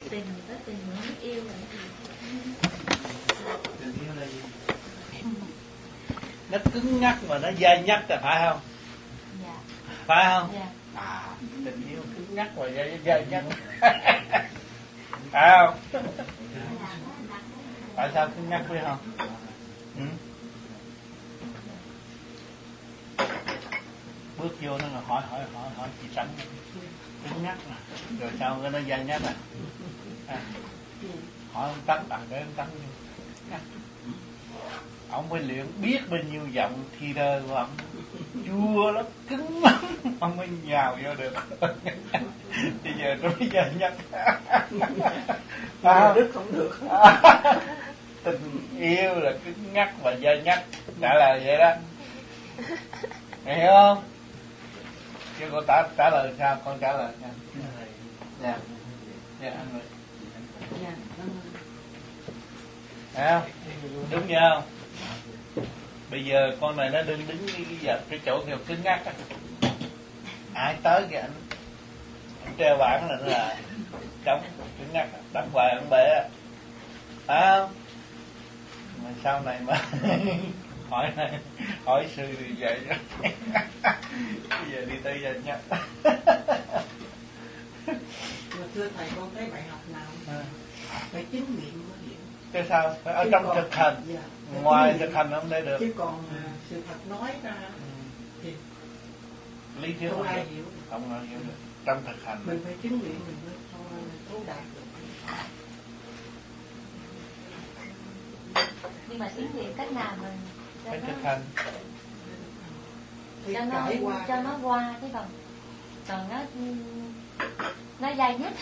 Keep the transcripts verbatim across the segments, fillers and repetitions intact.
Tình có tình muốn yêu là gì? Tình yêu là gì? Nó cứng nhắc mà nó dai nhắc là phải không? Dạ. Phải không? Dạ. À, tình yêu cứng nhắc và dai, dai nhắc. Phải không? Tại sao cứng nhắc phải không? Ừ? Bước vô nó là hỏi hỏi hỏi hỏi chị Trắng cứng nhắc nè, rồi sao cái nó dai nhắc à? À. Hỏi ông Tấn, à để ông Tấn nhắc. Ông phải luyện biết bao nhiêu giọng thi thơ của ông chua lắm, cứng lắm, ông mới nhào vô được. Bây giờ tôi mới dai nhắc. À, Đức không được. Tình yêu là cứng nhắc và dai nhắc, trả lời vậy đó, hiểu không? Chứ con trả, trả lời sao? Con trả lời sao? Dạ, dạ anh ơi. Thấy không? Đúng chưa không? Bây giờ con này nó đứng đứng cái, cái, cái chỗ kiểu cứng ngắc á. Ai tới kìa anh, anh treo bảng là nó là chống cứng ngắc, đóng bài ông bể á. Phải không? Mà sau này mà hỏi này, hỏi sư thì vậy đó. Bây giờ đi tới giờ nhắc. Thưa thầy, con thấy bài học nào à. Phải chứng nghiệm mới hiểu. Cái sao? Phải ở chứ trong còn, thực hành. Dạ, ngoài thực hành không để được. Chứ còn ừ. sự thật nói ra ừ. thì lý thuyết không, không ai hiểu. Không ai hiểu được. Trong thực hành mình phải chứng nghiệm mình mới thấu đạt được. Nhưng mà chứng nghiệm cách nào mình phải thực hành cho nó qua cho nó qua chứ còn còn nó nó dai nhất.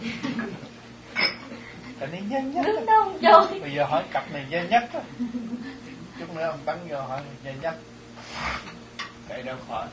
Tại nó dai nhất. Nước đâu trôi. Bây giờ hỏi cặp này dai nhất á. Chút nữa ông Tấn vô hỏi dai nhất. Cậy đâu khỏi.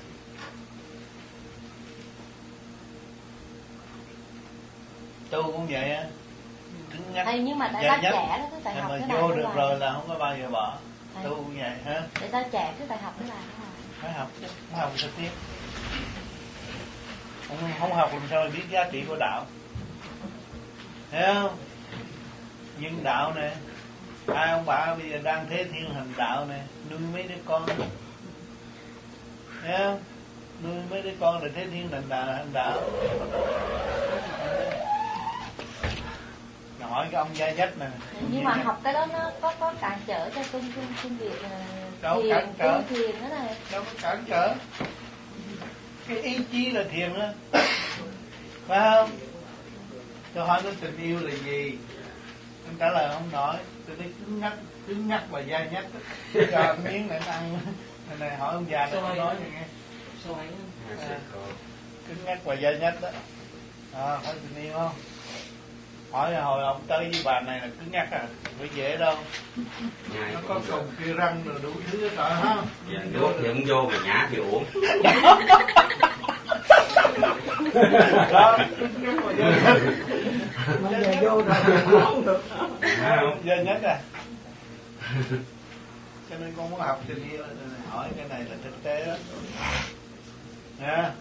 Tu cũng vậy á. Cứng nhắc. Ê, nhưng mà tại ta trẻ đó, cái tại học cái này vô được rồi là không có bao giờ bỏ. Thầy. Tu cũng vậy hả? Để ta trẻ cái tại học cái này đó. Phải học chứ, phải học trực tiếp. Không, không học làm sao biết giá trị của đạo. Thấy không? Nhưng đạo nè, ai ông bà bây giờ đang thế thiên hành đạo nè, nuôi mấy đứa con. Thấy không? Nuôi mấy đứa con là thế thiên hành đạo, hành đạo. Hỏi cái ông gia nhất nè. Nhưng mà học cái đó nó có có cản trở cho công công công việc đâu thiền, cản trở thiền đó này. Đâu có cản trở. Cái ý chí là thiền đó. Phải không? Tôi hỏi nó tình yêu là gì? Anh trả lời không nổi. Tôi thấy cứng nhắc, cứng nhắc và dai nhắc. Cho miếng này ăn. Này, này hỏi ông già này nói vậy nghe. À, cứng nhắc và dai nhắc đó. À, hỏi tình yêu không? Hỏi hồi ông tới với bà này là cứng nhắc à, phải dễ đâu. Nó có cồn kia răng rồi đủ thứ hết rồi ha. Dạ, nước thì không vô mà nhả thì uống. Đó, cứng nhắc và dai nhắc. Bây giờ vô rồi không được. Dai nhắc à. Cho nên con muốn học tình yêu, hỏi cái này là thực tế đó. Nha.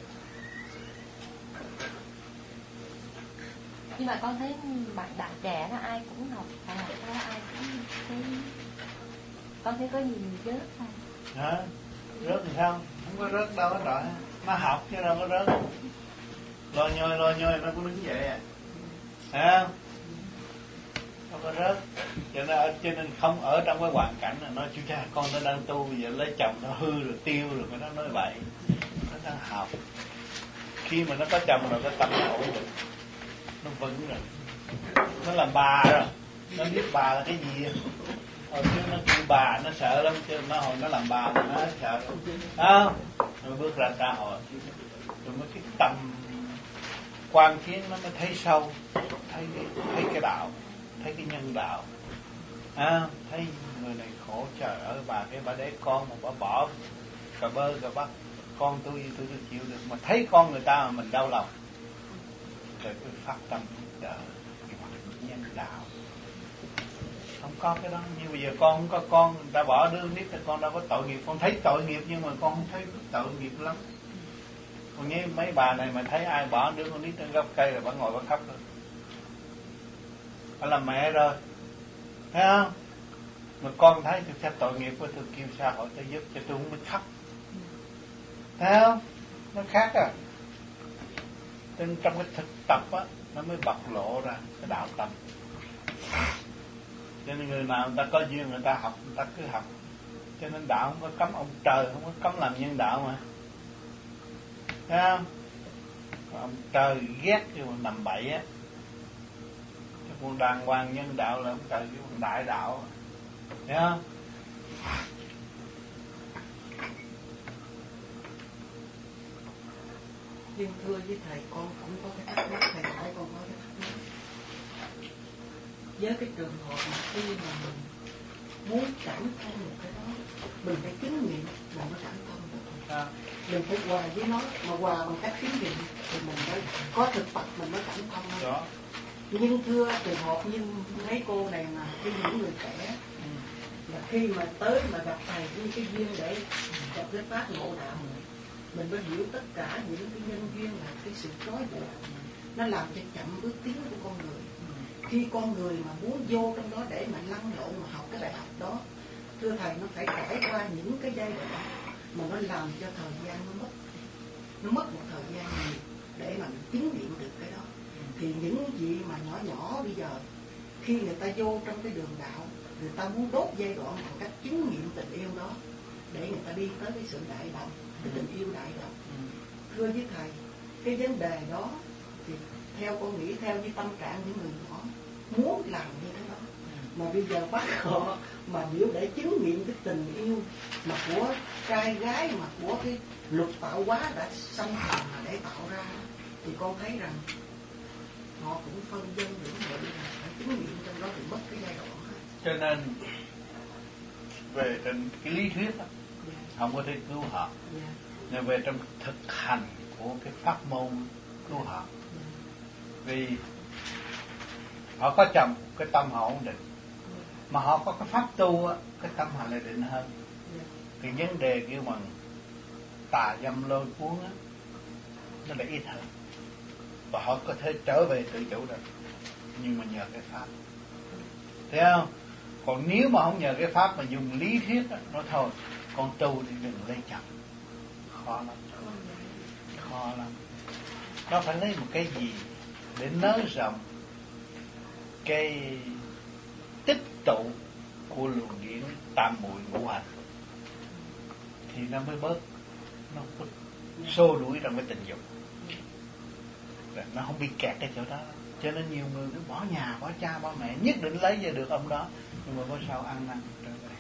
Nhưng mà con thấy bạn bạn trẻ nó ai cũng học, bạn học đó ai cũng thấy, con thấy có gì rớt không? Hả? Rớt thì sao? Không có rớt đâu hết rồi. Nó học chứ đâu có rớt. Lo nhoi lo nhoi nó cũng đứng vậy à. Hả? Không có rớt. Cho nên, cho nên không ở trong cái hoàn cảnh là nói chú cha con nó đang tu, bây giờ lấy chồng nó hư rồi tiêu rồi cái nó nói vậy. Nó đang học. Khi mà nó có chồng rồi cái tâm nó ổn định, nó vững rồi, nó làm bà rồi, nó biết bà là cái gì. Hồi trước nó kêu bà nó sợ lắm, chứ nó hồi nó làm bà thì nó sợ không. Rồi bước ra xã hội rồi mới cái tầm quan kiến nó mới thấy sâu, thấy thấy cái đạo, thấy cái nhân đạo. À, thấy người này khổ, trời ơi bà cái bà để con mà bà bỏ cà bơ cà bắt con tôi tôi tôi chịu được, mà thấy con người ta mà mình đau lòng. Rồi tôi phát tâm đỡ cái mặt nhân đạo. Không có cái đó. Như bây giờ con không có con, người ta bỏ đứa nít thì con đâu có tội nghiệp. Con thấy tội nghiệp nhưng mà con không thấy tội nghiệp lắm. Còn như mấy bà này mà thấy ai bỏ đứa con nít trên gốc cây là bà ngồi bà khóc rồi. Phải là mẹ rồi, thấy không? Mà con thấy tôi sẽ tội nghiệp của tôi, kêu xã hội tôi giúp cho tôi không biết khóc, thấy không? Nó khác à. Nên trong cái thực tập á, nó mới bộc lộ ra cái đạo tâm. Cho nên người nào người ta có duyên người ta học, người ta cứ học. Cho nên đạo không có cấm ông trời, không có cấm làm nhân đạo mà, thấy không? Ông trời ghét cái con nằm bậy á. Cái con đàng hoàng nhân đạo là ông trời cái con đại đạo, thấy không? Nhưng thưa với thầy, con cũng có cái thắc mắc, thầy hỏi con có cái thắc mắc. Với cái trường hợp mà khi mà mình muốn cảm thông một cái đó, mình phải chứng nghiệm mình mới cảm thông được. À, mình phải hòa với nó, mà hòa bằng cách chứng nghiệm thì mình mới có thực tập mình mới cảm thông thôi. Đó. Nhưng thưa trường hợp như mấy cô này mà khi những người trẻ ừ. là khi mà tới mà gặp thầy với cái duyên để gặp cái pháp ngộ đạo, mình mới hiểu tất cả những cái nhân duyên là cái sự trói buộc, nó làm cho chậm bước tiến của con người. Khi con người mà muốn vô trong đó để mà lăn lộn mà học cái bài học đó, thưa thầy, nó phải trải qua những cái giai đoạn mà nó làm cho thời gian nó mất, nó mất một thời gian nhiều để mà mình chứng nghiệm được cái đó. Thì những gì mà nhỏ nhỏ bây giờ, khi người ta vô trong cái đường đạo, người ta muốn đốt giai đoạn bằng cách chứng nghiệm tình yêu đó để người ta đi tới cái sự đại đồng, cái tình yêu đại đồng. Thưa với thầy, cái vấn đề đó thì theo con nghĩ, theo với tâm trạng những người nhỏ muốn làm như thế đó, mà bây giờ bắt họ mà nếu để chứng nghiệm cái tình yêu mà của trai gái, mà của cái luật tạo hóa đã song hành mà để tạo ra, thì con thấy rằng họ cũng phân dân những người là phải chứng nghiệm trong đó thì mất cái giai đoạn hết. Cho nên về trên cái lý thuyết đó, yeah. không có thể cứu họ, yeah. nhưng về trong thực hành của cái pháp môn cứu họ, yeah. vì họ có chồng cái tâm họ ổn định, yeah. mà họ có cái pháp tu á, cái tâm họ lại định hơn, yeah. thì vấn đề kêu bằng tà dâm lôi cuốn á, nó lại ít hơn, và họ có thể trở về tự chủ được, nhưng mà nhờ cái pháp, thấy không? Còn nếu mà không nhờ cái pháp mà dùng lý thuyết đó, nói thôi con tu thì đừng lấy chồng, khó lắm, khó lắm. Nó phải lấy một cái gì để nới rộng cái tích tụ của luồng điển tam muội ngũ hành, thì nó mới bớt, nó bớt xô đuổi trong cái tình dục, rồi nó không bị kẹt cái chỗ đó. Cho nên nhiều người cứ bỏ nhà, bỏ cha, bỏ mẹ, nhất định lấy về được ông đó, nhưng mà có sao ăn năn trở về.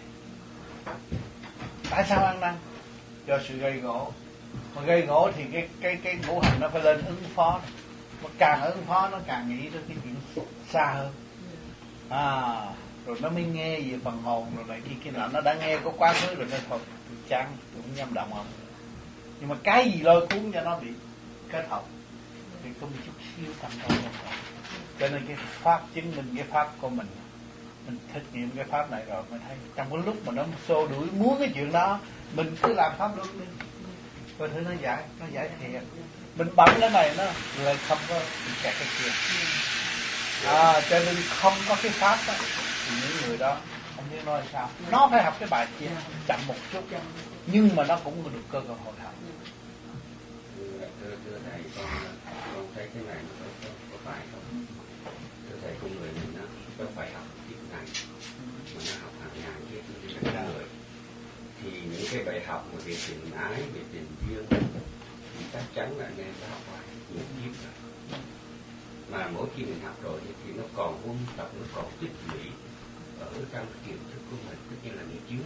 Tại sao ăn năn? Do sự gây gỗ. Mà gây gỗ thì cái cái cái ngũ hành nó phải lên ứng phó. Mà càng ứng phó nó càng nghĩ tới cái chuyện xa hơn. À, rồi nó mới nghe về phần hồn rồi này kia kia nọ, nó đã nghe có quá khứ rồi nó thôi, chán, tôi không dám động ông. Nhưng mà cái gì lôi cuốn cho nó bị kết hợp thì có một chút siêu tâm đâu không. Cho nên cái pháp chứng minh cái pháp của mình, mình thực nghiệm cái pháp này rồi mới thấy trong cái lúc mà nó xô đuổi muốn cái chuyện đó, mình cứ làm pháp luôn đi, coi thử nó giải, nó giải thiệt. Mình bấm cái này nó lại không có bị kẹt cái kia. À, cho nên không có cái pháp đó thì những người đó không biết nói sao. Nó phải học cái bài kia chậm một chút, nhưng mà nó cũng được cơ hội hội học. Thưa, thưa thầy, con, con thấy cái này có, có, có phải không? Thưa thầy, con người mình nó đâu phải học kiếp này, mà nó học hàng ngàn kiếp như là người. Thì những cái bài học mà về tình ái, về tình duyên thì chắc chắn là nên phải học qua nhiều kiếp rồi. Mà mỗi khi mình học rồi thì nó còn huân tập, nó còn tích lũy ở trong kiến thức của mình, tất nhiên là nghiệp chướng.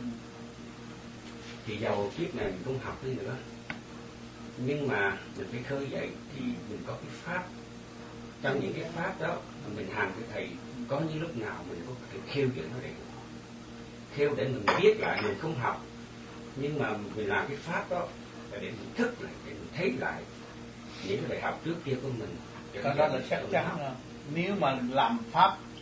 Thì dầu kiếp này mình không học đi nữa, nhưng mà mình phải khơi dậy thì mình có cái pháp. Trong những cái pháp đó mình hành với thầy, có những lúc nào mình có thể khêu dậy nó để khêu để mình biết lại, mình không học, nhưng mà mình làm cái pháp đó là để mình thức lại, để mình thấy lại những cái bài học trước kia của mình. Cái đó là chắc chắn rồi. Nếu mà làm pháp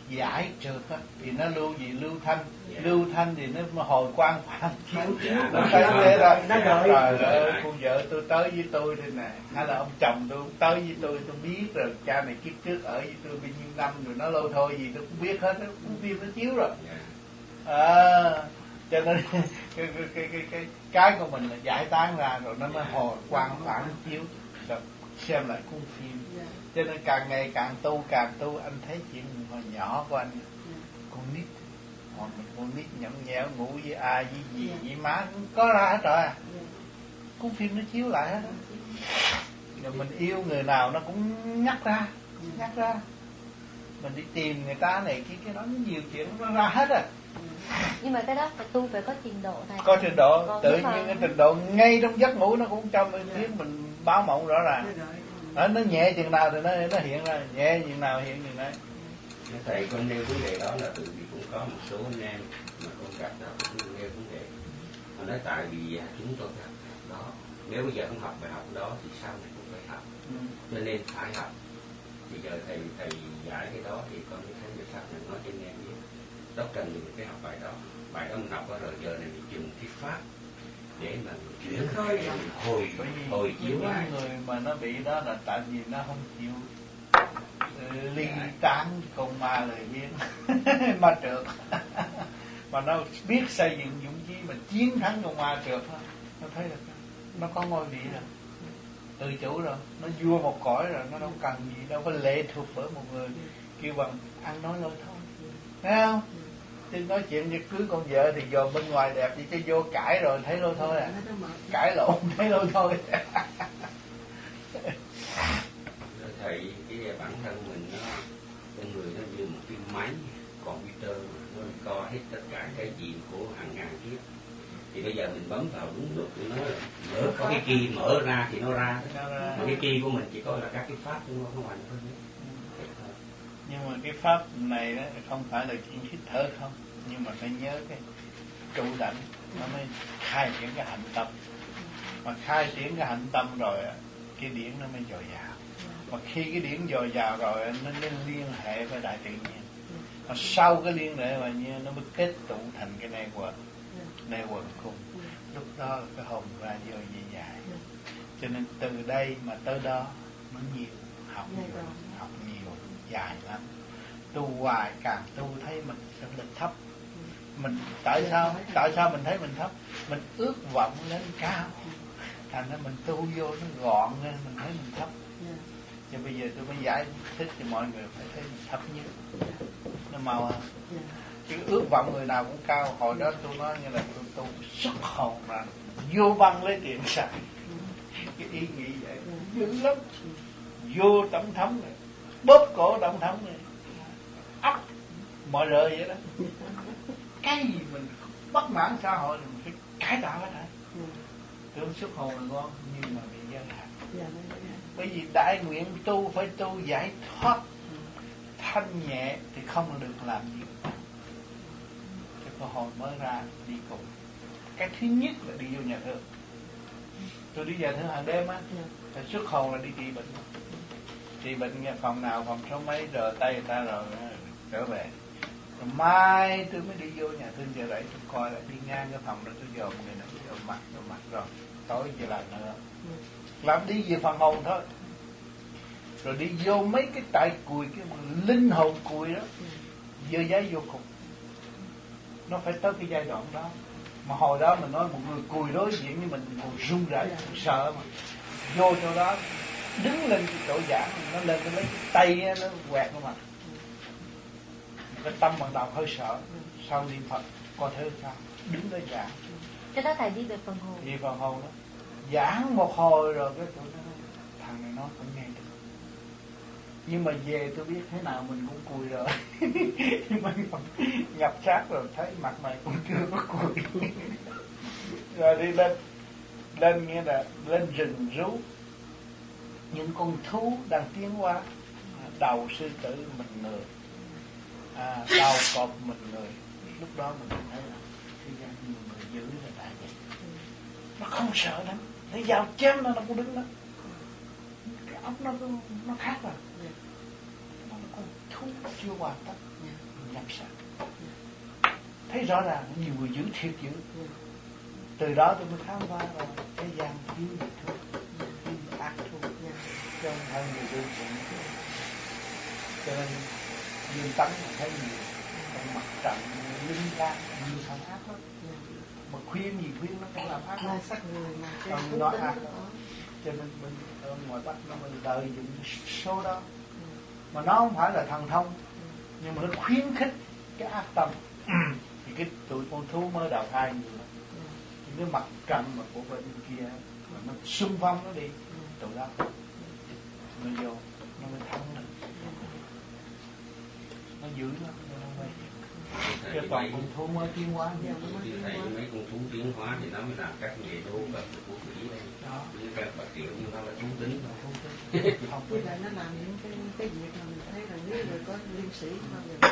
giải trượt á, thì nó lưu gì lưu thanh, yeah. lưu thanh thì nó hồi quang phản chiếu, nó thấy thế đó. Trời ơi, cô vợ tôi tới với tôi đây nè, hay là ông chồng tôi tới với tôi, tôi biết rồi cha này kiếp trước ở với tôi bao nhiêu năm rồi, nó lâu thôi gì tôi cũng biết hết, nó cũng phim nó chiếu rồi. À, cho nên cái cái cái cái cái cái của mình là giải tán ra rồi nó mới hồi quang phản chiếu, rồi xem lại cuốn phim. Cho nên càng ngày càng tu càng tu, anh thấy chuyện hồi nhỏ của anh, con nít, hồi mình con nít nhõng nhẽo ngủ với ai với gì với má cũng có ra hết rồi, cuốn phim nó chiếu lại hết. Rồi mình yêu người nào nó cũng nhắc ra, nhắc ra. Mình đi tìm người ta này kia cái đó nhiều chuyện nó ra hết rồi. Nhưng mà cái đó phải tu phải có trình độ này. Có trình độ, còn tự nhiên mà... cái trình độ ngay trong giấc ngủ nó cũng cho mình biết mình báo mộng rõ ràng. Nó, nó nhẹ chừng nào thì nó nó hiện ra, nhẹ chừng nào hiện chừng đấy. Thầy con nêu vấn đề đó là tự vì cũng có một số anh em mà con gặp đó cũng nêu vấn đề. Họ nói tại vì chúng tôi gặp đó, nếu bây giờ không học bài học đó thì sau này cũng phải học, ừ. cho nên phải học. Bây giờ thầy thầy giải cái đó thì con thấy người khác này nói cho anh em biết, đó cần mình phải học bài đó, bài đó mình học rồi giờ này mình dùng cái pháp để mà chuyển khơi hồi hồi chiếu lại. Người mà nó bị đó là tại vì nó không chịu ly tán con ma lời duyên ma trượt mà nó biết xây dựng dũng chí mà chiến thắng con ma trượt đó. Nó thấy là nó có ngôi vị rồi, tự chủ rồi, nó vua một cõi rồi, nó đâu cần gì đâu có lệ thuộc bởi một người kêu bằng ăn nói lôi thôi, thấy không? Chứ nói chuyện như cưới con vợ thì giờ bên ngoài đẹp thì chứ vô cãi rồi thấy lôi thôi à, cãi lộn thấy lôi thôi. Thầy cái bản thân mình nó con người nó như một cái máy computer mà nó co hết tất cả cái gì của hàng ngàn kiếp, thì bây giờ mình bấm vào đúng lúc nó mở có cái key mở ra thì nó ra, mà cái key của mình chỉ có là các cái pháp của nó không hoàn thôi. Nhưng mà cái pháp này đó không phải là chỉ hít thở không, nhưng mà phải nhớ cái trụ đảnh nó mới khai triển cái hạnh tâm, mà khai triển cái hạnh tâm rồi cái điển nó mới dồi dào, mà khi cái điển dồi dào rồi nó mới liên hệ với đại tự nhiên, mà sau cái liên hệ mà như nó mới kết tụ thành cái này quần này quần cùng, lúc đó là cái hồn ra vô dễ dài. Cho nên từ đây mà tới đó nó nhiều, học nhiều, học nhiều, dài lắm. Tu hoài càng tu thấy mình sẽ lên thấp. Mình tại sao tại sao mình thấy mình thấp? Mình ước vọng lên cao, thành ra mình tu vô nó gọn nên mình thấy mình thấp. Cho bây giờ tôi mới giải thích cho mọi người phải thấy mình thấp nhất, nó mau hơn. Chứ ước vọng người nào cũng cao. Hồi đó tôi nói như là tôi tu xuất hồn mà vô băng lấy tiền xài, cái ý nghĩ vậy dữ lắm. Vô tổng thống này, bóp cổ tổng thống này, ấp mọi rời vậy đó. Cái gì mình bất mãn xã hội thì mình phải cải tạo hết hả? Tưởng xuất hồn là ngon nhưng mà bị giới hạn. Bởi vì đại nguyện tu phải tu giải thoát, thanh nhẹ thì không được làm gì. Cái cơ hội mới ra đi cùng. Cái thứ nhất là đi vô nhà thương. Tôi đi nhà thương hàng đêm á, thì xuất hồn là đi trị bệnh. Trị bệnh nghe phòng nào, phòng số mấy, rờ tay người ta rồi trở về. Rồi mai tôi mới đi vô nhà thương giờ rẫy, tôi coi lại đi ngang cái phòng đó, tôi dòm người này, dòm mặt, dòm mặt rồi tối về lại nữa. Làm đi về phần hồn thôi. Rồi đi vô mấy cái tại cùi, cái linh hồn cùi đó, dơ giấy vô cùng. Nó phải tới cái giai đoạn đó. Mà hồi đó mình nói một người cùi đối diện với mình, mình còn run rẩy, sợ mà. Vô chỗ đó, đứng lên cái chỗ giảng, nó lên cái lấy cái tay nó quẹt vào mặt. Cái tâm ban đầu hơi sợ, sau niệm Phật coi thế sao, đứng đó giảng. Cái đó thầy đi về phần hồn. Đi phần hồn đó. Giảng một hồi rồi cái chỗ đó, thằng này nó cũng nghe được. Nhưng mà về tôi biết thế nào mình cũng cùi rồi. Nhưng mà nhập sát rồi thấy mặt mày cũng chưa có cùi. Rồi đi lên, lên nghĩa là lên rừng rú. Những con thú đang tiến qua, đầu sư tử mình người, à, đầu cọp mình người. Lúc đó mình thấy là thế gian nhiều người dữ là tại vậy. Nó không sợ lắm, lấy dao chém nó nó cũng đứng đó. Cái óc nó nó khác rồi. Nó con thú chưa hoàn tất. nhập sạch. Thấy rõ ràng nhiều người giữ thiệt dữ. Từ đó tôi mới khám phá ra thế gian thiếu gì thôi, thiếu gì ác thôi, chứ không phải người đơn thuần. Cho nên Dương Tấn thấy nhiều, còn mặt trận linh lan nhiều thằng ác lắm. Mà khuyên gì khuyên nó cũng làm ác lắm. Còn nói ác. Cho nên bên ở ngoài Bắc nó mới lợi dụng số đó. Mà nó không phải là thần thông, nhưng mà nó khuyến khích cái ác tâm. Thì cái tụi con thú mới đào thai nhiều lắm. Cái mặt trận mà của bên kia mà nó xung phong nó đi, tụi đó nó vô, nó mới thắng được. Nó giữ nó, nó mới cái toàn con thú mới tiến hóa. Tôi thấy mấy con thú tiến hóa thì nó mới làm các nghề đô vật của quỷ đây. Như các bà kiểu như nó là thú tính. Không với lại nó làm những cái cái việc mà mình thấy là nếu người có liêm sĩ mà mình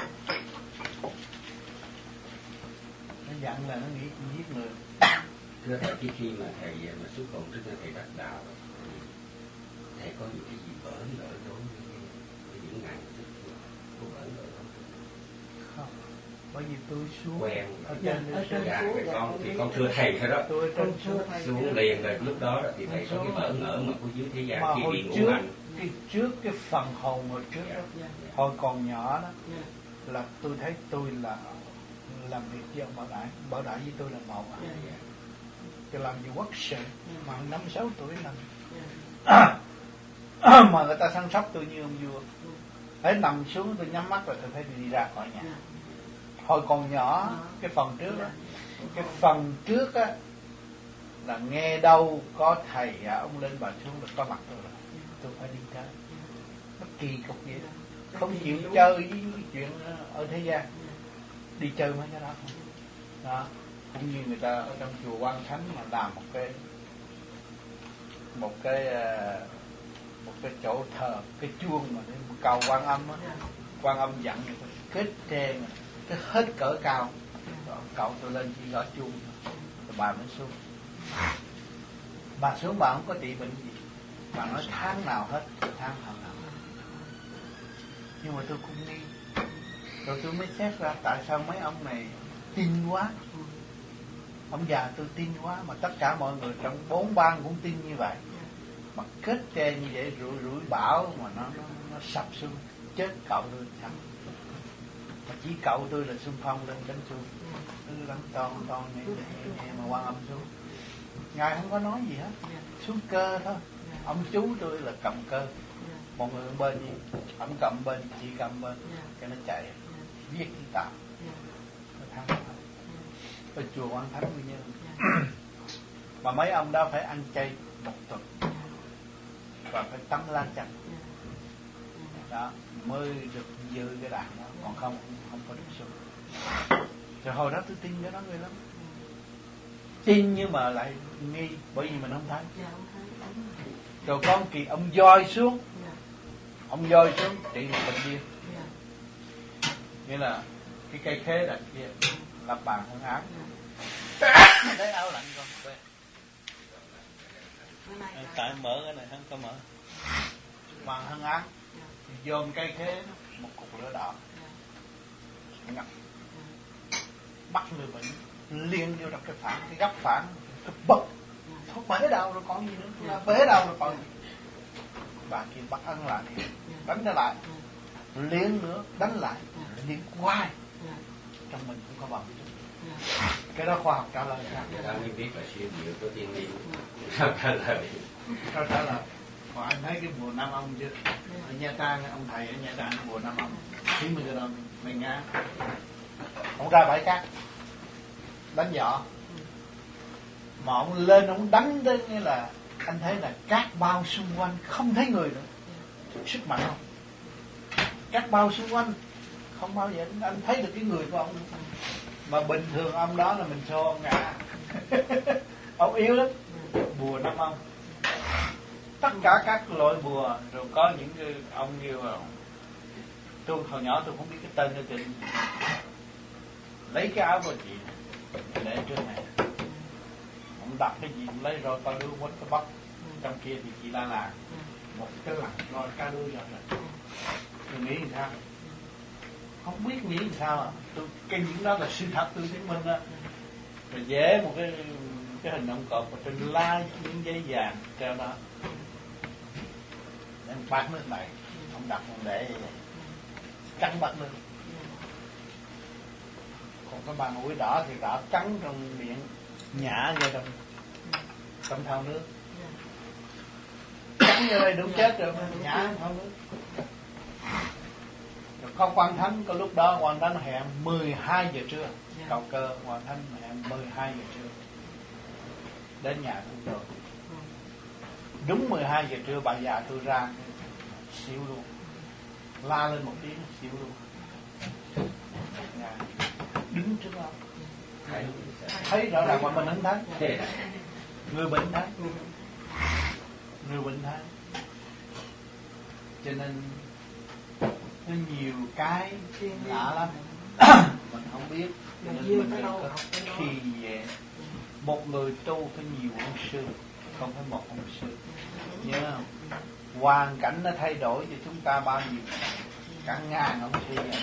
nó dặn là nó nghĩ giết người. Thưa thầy, cái khi mà thầy mà xuất hồn tức là thầy đắc đạo, thầy có những cái gì bỡn lỡ đối với những ngày có bỡn lỡ không? Không, bởi vì tôi xuống quen ở trên ở trên dạ, phố, con dạ, thì con thưa thầy thôi đó. tôi trên xuống, Xuống liền rồi lúc đó thì thầy có cái bỡ ngỡ mà của dưới thế gian mà khi hồi đi ngủ trước, hành. cái trước cái phần hồn hồi trước đó, hồi còn nhỏ đó là tôi thấy tôi là làm việc với ông Bảo Đại, Bảo Đại với tôi là một à. Tôi làm gì quốc sự mà năm sáu tuổi lần mà người ta săn sóc tôi như ông vua. Phải nằm xuống tôi nhắm mắt rồi tôi phải đi ra khỏi nhà. Hồi còn nhỏ cái phần trước đó, cái phần trước á là nghe đâu có thầy à, ông lên bà xuống là có mặt tôi rồi, tôi phải đi chơi. Nó kỳ cục vậy đó, không chịu chơi với cái chuyện ở thế gian, đi chơi mấy cái đó không. Đó, cũng như người ta ở trong chùa Quan Thánh mà làm một cái một cái một cái chỗ thờ, cái chuông mà để cầu Quan Âm á, Quan Âm dặn người ta kết tre mà cái hết cỡ cao, rồi cậu tôi lên chỉ gõ chuông, rồi bà mới xuống. Bà xuống bà không có trị bệnh gì, bà nói tháng nào hết, tháng nào nào. Nhưng mà tôi cũng đi, rồi tôi mới xét ra tại sao mấy ông này tin quá. Ông già tôi tin quá, mà tất cả mọi người trong bốn bang cũng tin như vậy. Mà kết tre như vậy rủi rủi bão mà nó, nó, nó sập xuống, chết cậu tôi sao? Mà chỉ cậu tôi là xung phong lên đánh xuống, cứ đánh ton ton nhẹ nhẹ mà Quan Âm xuống. Ngài không có nói gì hết, xuống cơ thôi. Ông chú tôi là cầm cơ, một người bên gì, ông cầm bên, chị cầm bên, cái nó chạy, viết chữ tạm, nó thắng. Ở chùa Quan Thánh Nguyên Nhân, mà mấy ông đó phải ăn chay một tuần và phải tắm lá chanh, đó mới được dư cái đàn đó, còn không không có được xuống. Rồi hồi đó tôi tin cái đó người lắm, tin nhưng mà lại nghi bởi vì mình không thấy. Rồi con kỳ ông voi xuống, ông voi xuống trị được bệnh điên, nghĩa là cái cây khế đặt kia lập bàn hung ác, lấy áo lạnh con về. Tại mở cái này không có mở. Bàn hung ác dồn cây khế một cục lửa đỏ ngập, bắt người bệnh liên vô trong cái phản, cái góc phản, cái bật không bể đầu rồi còn gì nữa, bể đầu rồi còn gì. Bà kia bắt ăn lại, đánh nó lại, liên nữa đánh lại, liên hoài, trong mình cũng có bằng. Cái đó khoa học trả lời sao? Người ta mới biết là siêu diệu của thiên nhiên. Sao trả lời? Sao trả lời? Còn anh thấy cái mùa Nam Ông chưa? Ở Nha Trang, ông thầy ở Nha Trang mùa Nam Ông chín mươi đồng mình ngã. Ông ra bãi cát đánh giỏ, mà ông lên ông đánh đến nghĩa là anh thấy là cát bao xung quanh không thấy người nữa, sức mạnh không? Cát bao xung quanh không bao giờ anh thấy được cái người của ông. Mà bình thường ông đó là mình xô ông ngã. Ông yếu lắm. Bùa Nam Ông, tất cả các loại bùa, rồi có những cái ông như là tôi hồi nhỏ tôi không biết cái tên cái tên, lấy cái áo của chị để trước này, ông đặt cái gì lấy rồi coi đứa quất cái bắp, trong kia thì chị la là một cái lặng rồi ca đuôi rồi rồi. Tôi nghĩ sao không biết nghĩ làm sao à. Tôi, cái những đó là sự thật tôi chứng minh đó. Rồi vẽ một cái cái hình ông cọp ở trên lá những giấy vàng treo đó, em bát nước này ông đặt ông để vậy cắn bát nước. Còn cái bàn ủi đỏ thì đỏ cắn trong miệng, nhả vô trong trong thau nước, cắn vô đây đúng chết rồi, nhả trong thau nước. Rồi có quan thánh, có lúc đó quan thánh hẹn mười hai giờ trưa, cầu cơ quan thánh hẹn mười hai giờ trưa đến nhà tôi rồi. Đúng mười hai giờ trưa bà già tôi ra xỉu luôn, la lên một tiếng xỉu luôn. Nhà đứng trước đó thấy rõ ràng mà mình không thấy. Người bệnh thấy, người bệnh thấy. Cho nên nó nhiều cái lạ lắm mình không biết. Cho nên mình đừng có khi về. Một người tu phải nhiều ông sư, không phải một ông sư, nhớ không? Hoàn cảnh nó thay đổi cho chúng ta bao nhiêu, cả ngàn ông sư vậy.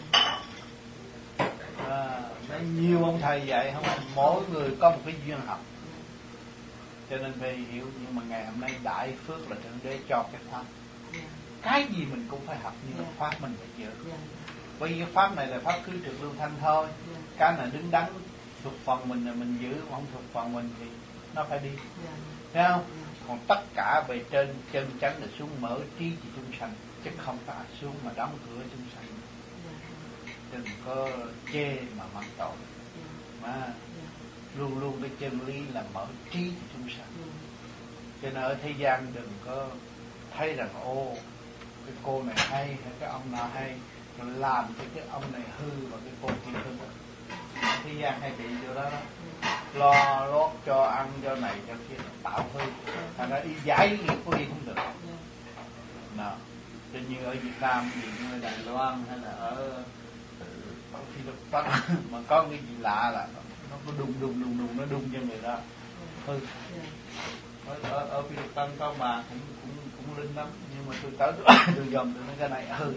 À, nhiều ông thầy dạy không, mỗi người có một cái duyên học. Cho nên phải hiểu. Nhưng mà ngày hôm nay đại phước là Thượng Đế cho cái pháp. Cái gì mình cũng phải học, nhưng mà pháp mình phải giữ. Bởi vì pháp này là pháp khứ trực lưu thanh thôi. Cái này đứng đắn thuộc phần mình là mình giữ, không thuộc phần mình thì nó phải đi. Thấy không? Còn tất cả bề trên chân chắn là xuống mở trí cho chúng sanh, chứ không có xuống mà đóng cửa chúng sanh. Đừng có chê mà mắc tội, mà luôn luôn cái chân lý là mở trí cho chúng sanh. Cho nên ở thế gian đừng có thấy rằng ô cái cô này hay hay cái ông nào hay, rồi làm cho cái ông này hư và cái cô kia hư. Thế gian hay bị chỗ đó đó, lo lót cho ăn cho này cho kia tạo hư, thành ra đi giải nghiệp của đi không được. Nào, cho như ở Việt Nam, như ở Đài Loan hay là ở ở Phi Lục Bắc mà có cái gì lạ là nó có đùng đùng đùng đùng nó đùng cho người đó hư. Ở ở, ở Phi Lục Bắc có bà cũng cũng cũng linh lắm, nhưng mà tôi tới tôi dòm tôi nói cái này hư.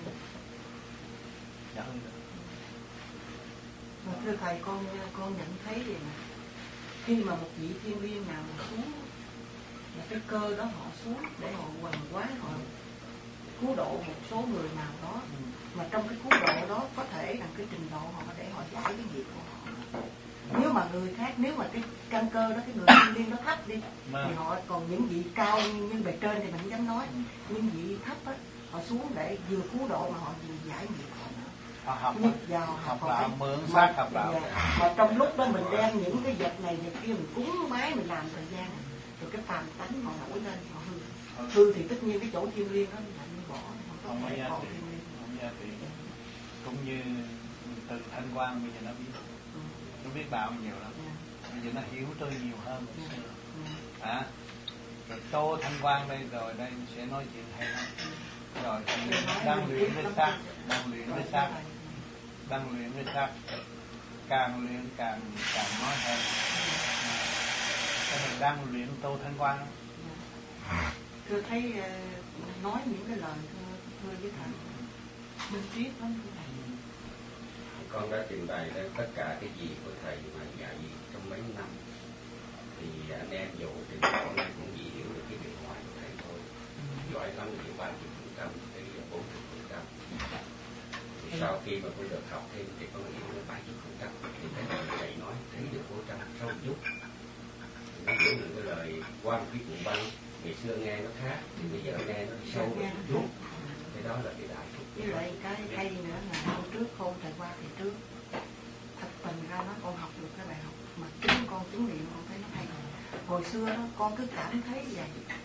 Dạ hư rồi. Mà thưa thầy, con con nhận thấy vậy nè, khi mà một vị thiên liêng nào mà xuống, là cái cơ đó họ xuống để họ hoàn quán, họ cứu độ một số người nào đó, ừ. Mà trong cái cứu độ đó có thể rằng cái trình độ họ để họ giải cái nghiệp của họ. Nếu mà người khác, nếu mà cái căn cơ đó, cái người thiên liêng đó thấp đi, mà. Thì họ còn những vị cao như bề trên thì mình không dám nói, ừ. Nhưng vị thấp á, họ xuống để vừa cứu độ mà họ vừa giải nghiệp họ. Họ học, vào, học, học là mượn xác học đạo. Dạ. Mà trong lúc đó mình đem những cái vật này vật kia mình cúng bái, mình làm thời gian này, rồi cái phàm tánh họ nổi lên, họ hư. Ừ. Hư thì tất nhiên cái chỗ thiên liêng đó mình bỏ, không có thể còn thiên liêng. Không giá trị. Cũng như từ Thanh Quang bây giờ nó biết, ừ. Nó biết đạo nhiều lắm, yeah. Bây giờ nó hiểu tôi nhiều hơn một xưa. Yeah. À, rồi Tô Thanh Quang đây rồi đây sẽ nói chuyện hay lắm. Rồi thì đang luyện với xác, đang luyện với xác, đang luyện với xác, càng luyện càng càng nói hơn. Cái này đang luyện Tô Thanh Quang. Thưa thấy uh, nói những cái lời thưa, thưa với thầy minh triết lắm thưa thầy. Con đã trình bày ra tất cả cái gì của thầy mà dạy trong mấy năm, thì anh em dù thì con em cũng chỉ hiểu được cái việc ngoài của thầy thôi. Giỏi lắm thì ba mươi phần trăm, tới bốn mươi phần trăm. Sau khi mà con được học thêm thì con hiểu được ba mươi phần trăm. Thì cái lời thầy nói thấy được vô trong sâu chút. Nó hiểu những cái lời quan viết của văn ngày xưa nghe nó khác, thì bây giờ nghe nó sâu được chút. Cái đó là cái đại phúc. Với lại cái hay nữa là hôm trước hôm thầy qua thì trước thật tình ra nó con học được cái bài học mà chính con chứng nghiệm con thấy nó hay. Hồi xưa đó con cứ cảm thấy vậy,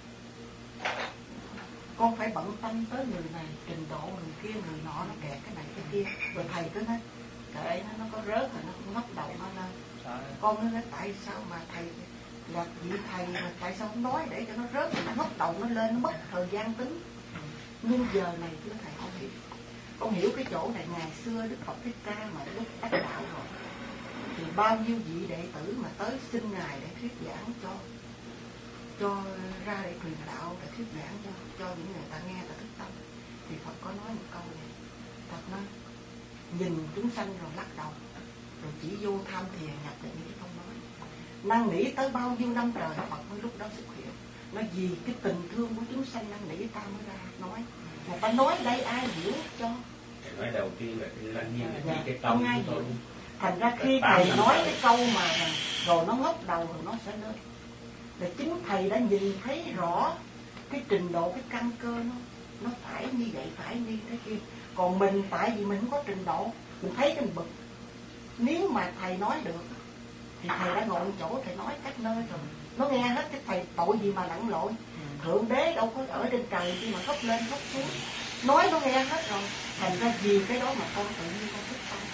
con phải bận tâm tới người này, trình độ người kia, người nọ nó kẹt cái này cái kia, rồi thầy cứ nói kệ nó, nó có rớt rồi nó cũng ngóc đầu nó lên. Con cứ nói tại sao mà thầy là vị thầy mà tại sao không nói để cho nó rớt rồi nó ngóc đầu nó lên, nó mất thời gian tính. Nhưng giờ này thưa thầy không hiểu, con hiểu cái chỗ này. Ngày xưa Đức Phật Thích Ca mà lúc đắc đạo rồi thì bao nhiêu vị đệ tử mà tới xin ngài để thuyết giảng cho cho ra để truyền đạo, để thuyết giảng cho cho những người ta nghe ta thức tâm. Thì Phật có nói một câu này, Phật nói nhìn chúng sanh rồi lắc đầu, rồi chỉ vô tham thiền nhập định chứ không nói. Năn nỉ tới bao nhiêu năm trời Phật mới lúc đó xuất hiện. Nó vì cái tình thương của chúng sanh năn nỉ ta mới ra nói. Mà ta nói đây ai hiểu cho. Nói đầu tiên là cái lanh nhiên Dạ, là cái không tâm ai của tôi. hiểu. Thành ra khi thầy nói cái câu mà rồi nó ngóc đầu rồi nó sẽ lên. Là chính thầy đã nhìn thấy rõ cái trình độ, cái căn cơ nó nó phải như vậy, phải như thế kia. Còn mình tại vì mình không có trình độ, mình thấy cái bực. Nếu mà thầy nói được thì thầy đã ngồi chỗ thầy nói các nơi rồi, nó nghe hết. Cái thầy tội gì mà lặn lội. Thượng đế đâu có ở trên trời khi mà khóc lên khóc xuống, nói nó nghe hết rồi. Thành ra vì cái đó mà con tự nhiên con thích tâm.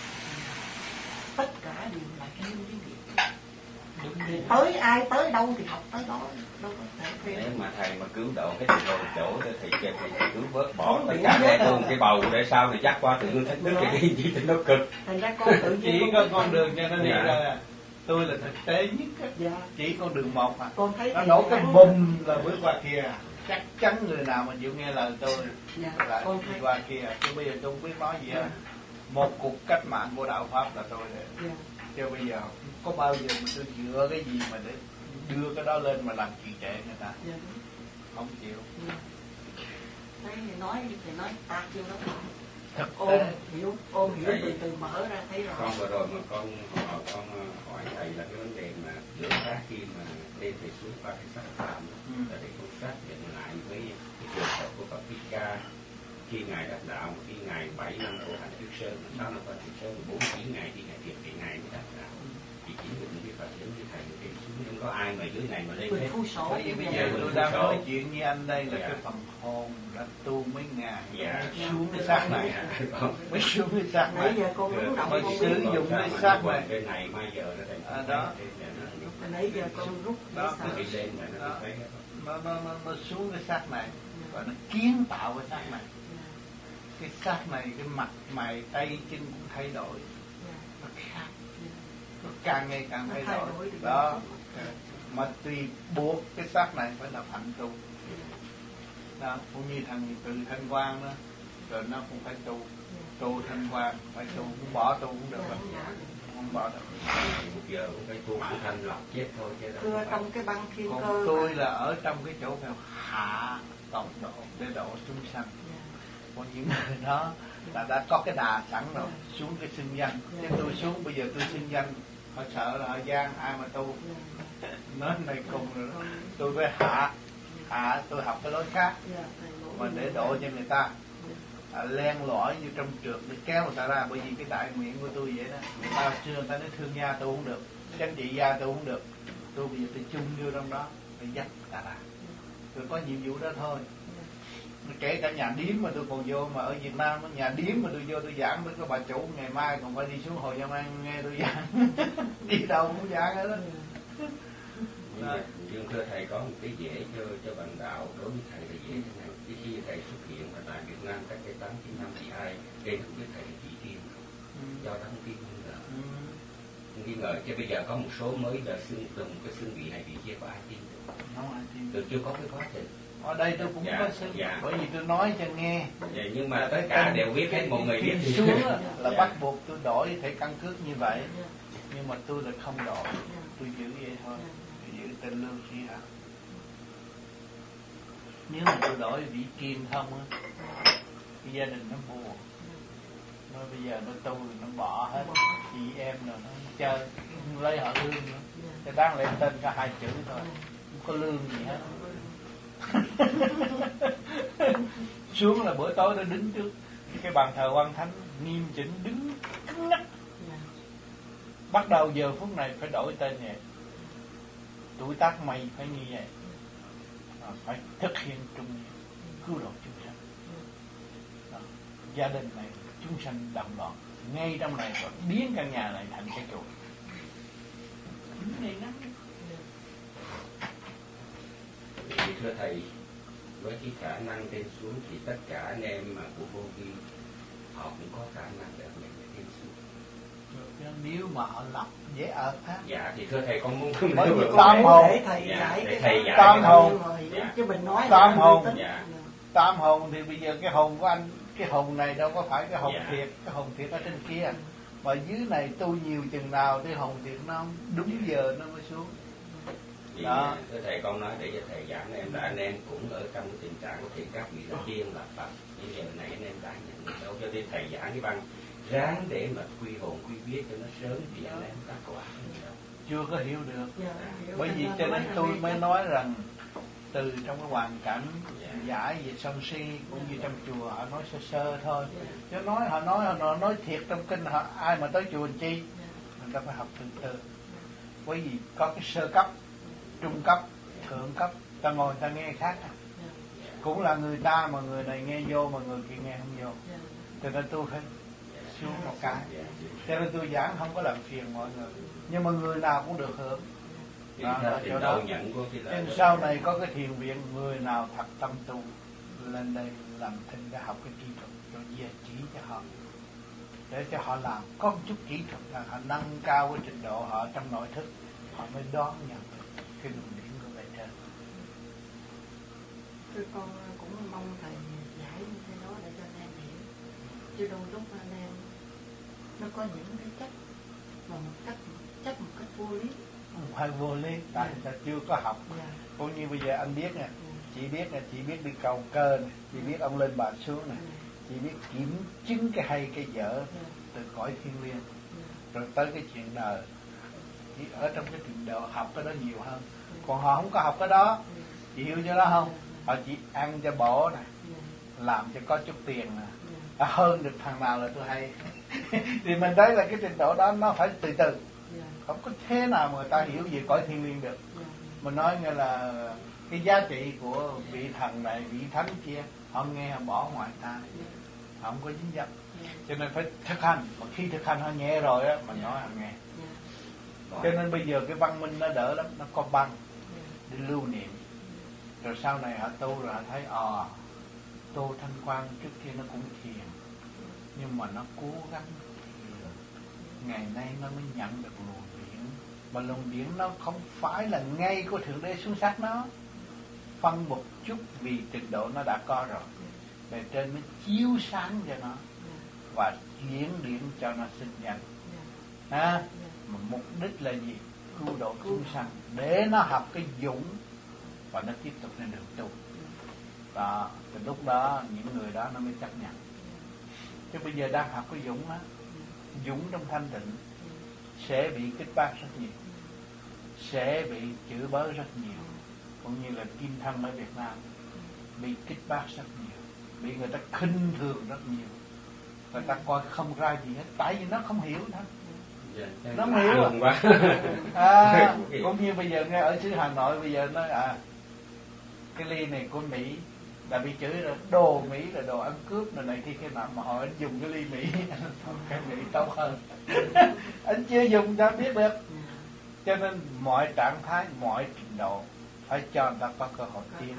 Tất cả đều là cái nguyên lý. Thì tới ai tới đâu thì học tới đó, đâu có thể phê. Nếu mà thầy mà cứu độ cái trình độ chỗ thì thầy kêu thầy cứu vớt bỏ tất cả để tuôn cái bầu để sau này dắt qua tự nhiên thách thức cái đi chỉ thì nó cực. Thành ra con tự nhiên chỉ có con đường cho nó đi ra là tôi là thực tế nhất á. Dạ. Chỉ con đường một mà con thấy nó nổ cái bùm là bước qua kia. Chắc chắn người nào mà chịu nghe lời tôi dạ. là con đi thấy qua kia. Chứ bây giờ tôi không biết nói gì hết. Một cuộc cách mạng của đạo Pháp là tôi đấy. dạ. Chứ bây giờ có bao giờ mà tôi dựa cái gì mà để đưa cái đó lên mà làm chuyện trễ người ta. dạ. Không chịu. dạ. Đấy thì nói thì nói tạc vô đó. Thực Ôm tế hiểu, ôm hiểu từ từ mở ra thấy rõ. Con vừa rồi mà con con, con hỏi thầy là cái vấn đề mà giữa các khi mà lên thầy xuống qua cái sắc phạm ừ. là để con xác định lại với cái trường hợp của Phật Thích Ca khi ngài đắc đạo, khi ngài bảy năm khổ hạnh Kiếp Sơn, sau năm khổ hạnh Kiếp Sơn, bốn chín ngày khi ngài thiền thì ngài mới đắc đạo. Thì chỉ định với Phật giống như thầy đi xuống, không có ai mà dưới này mà lên hết. Bởi vì bây giờ tôi đang nói chuyện như anh đây là dạ. cái phần hồn đã tu mấy ngày dạ. xuống cái xác này mới xuống cái xác này mới sử dụng cái xác này bên này mai giờ nó thành à, đó nãy giờ con rút đó cái lên mà nó đó. thấy nó, nó, nó, nó xuống cái xác này và nó kiến tạo cái xác này. Cái xác này cái mặt mày tay chân cũng thay đổi, nó khác, nó càng ngày càng thay đổi đó. Mà tùy buộc cái xác này phải là hạnh tu đó, cũng như thằng từ Thanh Quang đó, rồi nó cũng phải tu, tu Thanh Quang phải tu, không bỏ tu cũng được, không bỏ được. Một giờ cũng phải tu bản thân lọc chết thôi chứ. Thưa trong cái băng thiên còn cơ tôi là ở trong cái chỗ nào hạ tổng độ để độ chúng sanh. Còn những người đó là đã có cái đà sẵn rồi, xuống cái xưng danh. Chứ tôi xuống bây giờ tôi xưng danh, họ sợ là họ gian ai mà tu. Nói này cùng rồi đó. Tôi phải hạ, hạ tôi học cái lối khác mà để độ cho người ta. À, len lỏi như trong trượt để kéo người ta ra. Bởi vì cái đại nguyện của tôi vậy đó. Người ta xưa người ta nói thương gia tôi không được, chánh trị gia tôi không được. Tôi bây giờ tôi chung vô trong đó, tôi dắt người ta ra. Tôi có nhiệm vụ đó thôi. Kể cả nhà điếm mà tôi còn vô, mà ở Việt Nam nhà điếm mà tôi vô tôi giảng với các bà chủ, ngày mai còn phải đi xuống Hồ Giang An nghe tôi giảng. Đi đâu cũng giảng hết đó. Nhưng thưa thầy có một cái dễ cho cho bạn đạo, đối với thầy là dễ thế này. Cái khi thầy xuất hiện ở tại Việt Nam cách đây tám chín năm thì ai đây không biết thầy là chỉ tiên không? Do đó không biết nghi ngờ. Không nghi ngờ chứ bây giờ có một số mới là xưng dùng cái xưng vị này vị kia có ai tin được? Không ai tin. Được chưa có cái quá trình. Ở đây tôi cũng dạ, có xưng, dạ. Bởi vì tôi nói cho nghe. Dạ, nhưng mà tất cả đều biết hết, một người biết thì xuống là dạ. Bắt buộc tôi đổi thẻ căn cước như vậy, nhưng mà tôi là không đổi, tôi giữ vậy thôi, tôi giữ tên lương sĩ hả? Nếu mà tôi đổi vị kim không á, cái gia đình nó buồn, nó bây giờ nó tu nó bỏ hết, chị em rồi nó chơi, không lấy họ lương nữa, cái đáng lẽ tên có hai chữ thôi, không có lương gì hết. Xuống là bữa tối nó đứng trước cái bàn thờ quan thánh nghiêm chỉnh đứng cứng nhắc. Bắt đầu giờ phút này phải đổi tên vậy, tuổi tác mày phải như vậy, phải thực hiện trung cứu độ chúng sanh. Đó. Gia đình này chúng sanh đồng loạt ngay trong này và biến căn nhà này thành cái chùa. Thì thưa thầy, với cái khả năng lên xuống thì tất cả anh em mà của vô vi họ cũng có khả năng để mình lên xuống. Nếu mà họ lập dễ ở khác. Dạ thì thưa thầy con muốn bởi vì tam hồn để thầy dạ, giải để cái thầy giải tam hồn dạ. Chứ mình nói tam hồn dạ. Tam hồn thì bây giờ cái hồn của anh, cái hồn này đâu có phải cái hồn dạ. thiệt, cái hồn thiệt ở trên kia. Mà dưới này tu nhiều chừng nào cái hồn thiệt nó đúng giờ nó mới xuống. Vì đó. Thưa thầy, con nói để cho thầy giảng em là anh em cũng ở trong tình trạng có thể các vị là điên là Phật, nhưng giờ này anh em đã nhận được đâu, cho nên thầy giảng cái bằng ráng để mà quy hồn quy biết cho nó sớm thì anh em các quả chưa có hiểu được. Dạ, Bởi vì cho nên tôi mới nói rằng từ trong cái hoàn cảnh dạ. giải về sân si cũng như trong chùa họ nói sơ sơ thôi, chứ nói họ nói họ nói thiệt trong kinh họ ai mà tới chùa làm chi, mình ta phải học từ từ. Bởi vì có cái sơ cấp, trung cấp, thượng cấp, ta ngồi ta nghe khác à. Cũng là người ta mà người này nghe vô mà người kia nghe không vô, cho nên tôi phải xuống một cái. Cho nên tôi giảng không có làm phiền mọi người, nhưng mà người nào cũng được hưởng. Đó, đó, chỗ đó. Nên sau này có cái thiền viện, người nào thật tâm tu lên đây làm thinh để học cái kỹ thuật rồi về chỉ cho họ, để cho họ làm có một chút kỹ thuật là họ nâng cao cái trình độ họ trong nội thức, họ mới đón nhận được cái luồng điển của bề trên. Thưa con cũng mong thầy giải như thế đó để cho anh em hiểu, chứ đôi lúc anh em nó có những cái chấp mà một cách chấp một cách vô lý. Không phải vô lý, tại người ta chưa có học. Dạ. Cũng như bây giờ anh biết nè, Dạ. chị biết nè, chị biết đi cầu cơ nè, chị biết ông lên bà xuống nè, Dạ. chị biết kiểm chứng cái hay cái dở Dạ. từ cõi thiên liêng, Dạ. rồi tới cái chuyện đời. Chị ở trong cái trình độ học cái đó nhiều hơn, còn họ không có học cái đó. Chị hiểu cho đó không? Họ chỉ ăn cho bổ nè, làm cho có chút tiền nè, à, hơn được thằng nào là tôi hay. Thì mình thấy là cái trình độ đó nó phải từ từ, không có thế nào mà người ta hiểu về cõi thiên liêng được. Mình nói nghe là cái giá trị của vị thần này, vị thánh kia, họ nghe họ bỏ ngoài ta, họ không có dính dấp. Cho nên phải thực hành, mà khi thực hành họ nghe rồi á, mình nói họ nghe. Cho nên bây giờ cái văn minh nó đỡ lắm, nó có băng để lưu niệm. Rồi sau này họ tu rồi họ thấy ờ à, tu Thanh Quan trước kia nó cũng thiền, nhưng mà nó cố gắng thiền, ngày nay nó mới nhận được luồng điển. Mà luồng điển nó không phải là ngay của Thượng Đế xuống sắc nó, phân một chút vì trình độ nó đã có rồi, bề trên nó chiếu sáng cho nó và chuyển điện cho nó sinh nhanh. À, mà mục đích là gì? Cứu độ chúng sanh, để nó học cái dũng và nó tiếp tục lên đường tu. Đó, từ lúc đó những người đó nó mới chấp nhận. Chứ bây giờ đang học cái dũng á, dũng trong thanh tịnh sẽ bị kích bác rất nhiều, sẽ bị chửi bới rất nhiều, cũng như là Kim Thân ở Việt Nam bị kích bác rất nhiều, bị người ta khinh thường rất nhiều, người ta coi không ra gì hết, tại vì nó không hiểu thôi. Nó không hiểu quá. À, cũng như bây giờ nghe ở xứ Hà Nội bây giờ nói à cái ly này của Mỹ là bị chửi là đồ Mỹ là đồ ăn cướp này này kia cái nào, mà họ anh dùng cái ly Mỹ cái Mỹ tốt hơn. Anh chưa dùng đã biết được. Cho nên mọi trạng thái, mọi trình độ phải cho người ta có cơ hội tiến.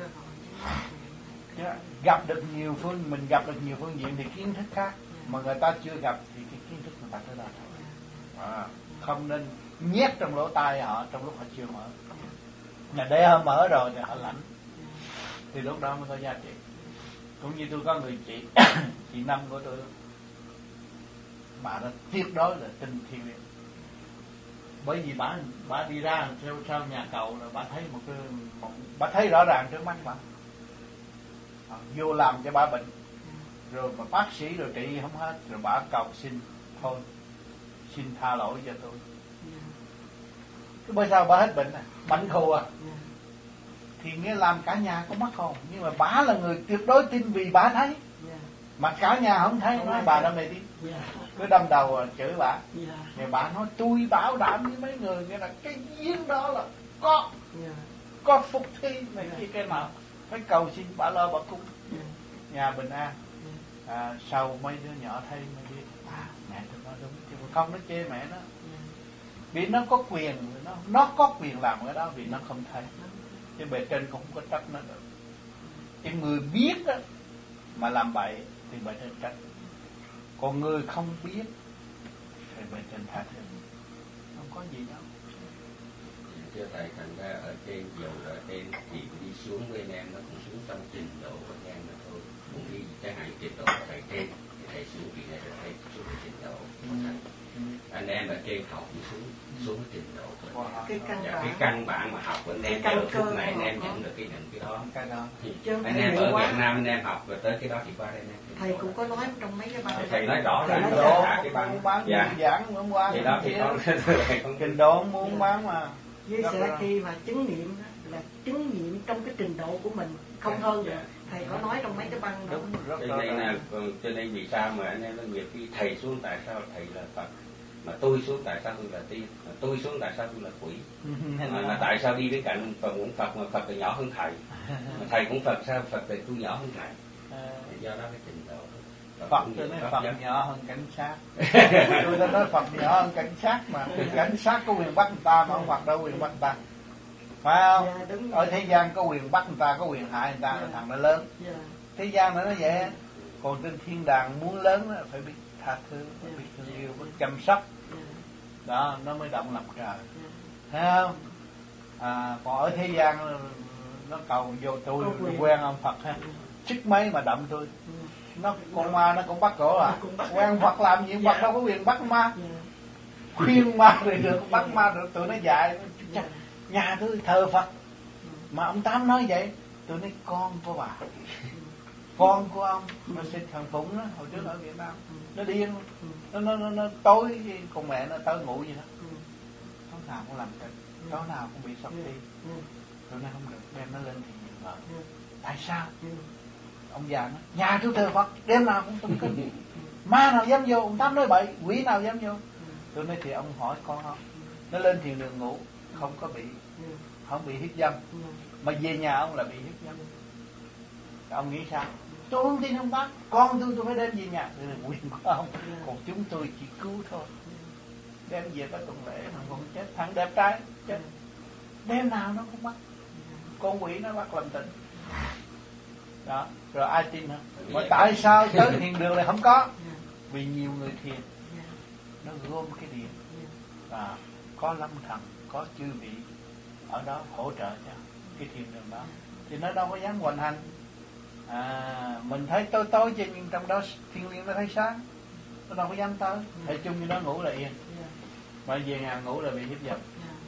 Gặp được nhiều phương, mình gặp được nhiều phương diện thì kiến thức khác, mà người ta chưa gặp thì cái kiến thức người ta tới đó thôi. À, không nên nhét trong lỗ tai họ trong lúc họ chưa mở. Mà để họ mở rồi thì họ lãnh, thì lúc đó mới có giá trị. Cũng như tôi có người chị chị Năm của tôi, bà đó tuyệt đối là tin thiên liêng. Bởi vì bà bà đi ra theo sau nhà cầu rồi bà thấy một cái một, bà thấy rõ ràng trước mắt bà, à, vô làm cho bà bệnh rồi mà bác sĩ rồi trị không hết, rồi bà cầu xin thôi xin tha lỗi cho tôi. Cái bởi sao bà hết bệnh à, bệnh khù à, thì nghĩa làm cả nhà có mắc hồn. Nhưng mà bà là người tuyệt đối tin vì bà thấy, mà cả nhà không thấy, nói bà đã mê tín, cứ đâm đầu chửi bà. Thì bà nói tôi bảo đảm với mấy người nghĩa là cái giếng đó là có có phục thi này kia cái nào, phải cầu xin bà lo bà cung nhà bình an. À, sau mấy đứa nhỏ thấy mới biết à, mẹ tôi nói đúng, chứ không nó chê mẹ nó, vì nó có quyền, nó nó có quyền làm cái đó vì nó không thấy, chứ bề trên cũng không có trách nó được. Cái người biết đó mà làm bậy thì bề trên trách, còn người không biết thì bề trên tha thứ, không có gì đâu. Thưa thầy, thành ra ở trên dầu ở trên thì đi xuống bên em nó cũng xuống trong trình độ của em mà thôi. cũng đi chẳng hạn trình độ thầy trên thì thầy xuống vị này là thầy xuống trình độ của thầy. Anh em ở trên học đi xuống xuống trình độ của cái căn và bản cái căn bản mà học của anh em ở phút này anh em nhận được cái nhận cái đó. Cái đó. Thì anh em ở Việt Nam anh em học rồi tới cái đó thì qua đây anh em. Thầy cũng có nói trong mấy cái bài. Thầy nói rõ ràng Độ cả cái băng. bán Dạ. giảng hôm qua. Thì đó thì có trình độ muốn bán mà. Với sẽ khi mà chứng nghiệm là chứng nghiệm trong cái trình độ của mình không hơn được. Thầy có nói trong mấy cái băng đó. Đúng, rất cho nên là cho nên vì sao mà anh em nói nhiều khi thầy xuống tại sao thầy là Phật, mà tôi xuống tại sao tôi là tiên, mà tôi xuống tại sao tôi là quỷ, mà, mà tại sao đi với cạnh Phật cũng Phật mà Phật là nhỏ hơn thầy, mà thầy cũng Phật sao Phật thì tôi nhỏ hơn thầy, do đó cái trình độ Phật tôi nói Phật nhất. Nhỏ hơn cảnh sát. Tôi đã nói Phật nhỏ hơn cảnh sát mà. Cảnh sát có quyền bắt người ta mà ông Phật đâu quyền bắt người ta. Phải không? Dạ, ở thế gian có quyền bắt người ta, có quyền hại người ta, là thằng nó lớn. Dạ. Thế gian nó nói vậy. Còn trên thiên đàng muốn lớn đó, phải biết tha thứ, phải biết thương yêu, biết chăm sóc. Đó, nó mới động lòng trời. Thấy không? À, còn ở thế gian nó cầu vô tôi quen ông Phật ha. Sức mấy mà động tôi. Nó con ma nó cũng bắt cổ à. Quen Phật làm gì, Phật đâu có quyền bắt ma. Khuyên ma rồi được, bắt ma rồi tụi nó dạy. Nhà tôi thờ Phật mà ông Tám nói vậy, tôi nói con của bà, con của ông nó xin thằng Phụng đó, hồi trước ở Việt Nam nó điên, nó nó nó, nó tối con mẹ nó tới ngủ gì đó, tối nào cũng làm cái, tối nào cũng bị sốc đi, tôi nói không được, đem nó lên thì nhiều vợ. Tại sao? Ông già nói nhà tôi thờ Phật đêm nào cũng tụng kinh, ma nào dám vô, ông Tám nói bậy, quỷ nào dám vô. Tôi nói thì ông hỏi con không, nó lên thiền đường ngủ không có bị, không bị hiếp dâm, mà về nhà ông là bị hiếp dâm. Ông nghĩ sao? Tôi không tin ông bác, con tôi tôi phải đem về nhà, đây là quyền của ông, còn chúng tôi chỉ cứu thôi. Đem về cái tuần lễ mà còn chết, thằng đẹp trai chết, đêm nào nó cũng bắt, con quỷ nó bắt làm tịnh. Đó, rồi ai tin hả? Mà tại sao tới thiền đường này không có? Vì nhiều người thiền, nó gom cái điện, và có lâm thần, có chư vị ở đó hỗ trợ cho cái thiền đường đó, thì nó đâu có dám hoành hành. À, mình thấy tối tối chứ nhưng trong đó thiên liêng nó thấy sáng, nó đâu có dám tới. Thầy chung như nó ngủ là yên, mà về nhà ngủ là bị hiếp dâm.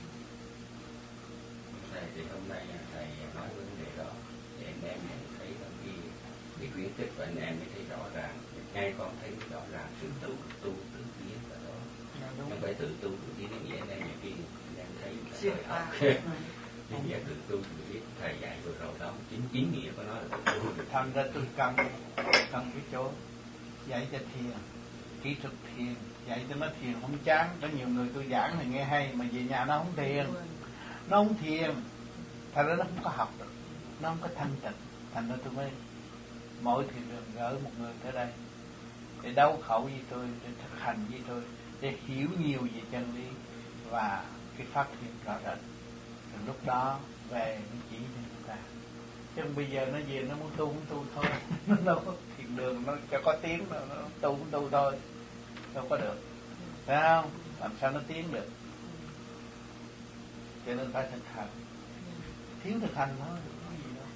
Thầy thì hôm nay thầy nói vấn đề đó để anh em thấy cái cái khuyến khích của anh em mới thấy rõ ràng, ngay con thấy rõ ràng sự tu tu tự tiến ở đó, không phải tự tu tự tiến nghĩa anh em nhiều khi anh em thấy là học cái nghĩa tự tu tự tiến thầy dạy vừa rồi đó chính chính nghĩa của nó là tự tu. Thành ra tôi cần cần cái chỗ dạy cho thiền, kỹ thuật thiền, dạy cho nó thiền không chán. Có nhiều người tôi giảng thì nghe hay mà về nhà nó không thiền, nó không thiền, thành ra nó không có học được, nó không có thanh tịnh. Thành ra tôi mới mỗi thiền đường gửi một người tới đây để đấu khẩu với tôi, để thực hành với tôi, để hiểu nhiều về chân lý và cái pháp thiền rõ rệt. Rồi lúc đó về nó chỉ cho chúng ta. Chứ bây giờ nó về nó muốn tu cũng tu thôi. Nó đâu có thiền đường, nó cho có tiếng, nó, nó tu cũng tu thôi, đâu có được. Phải không? Làm sao nó tiến được? Cho nên phải thực hành. Thiếu thực hành thôi, không có gì đâu.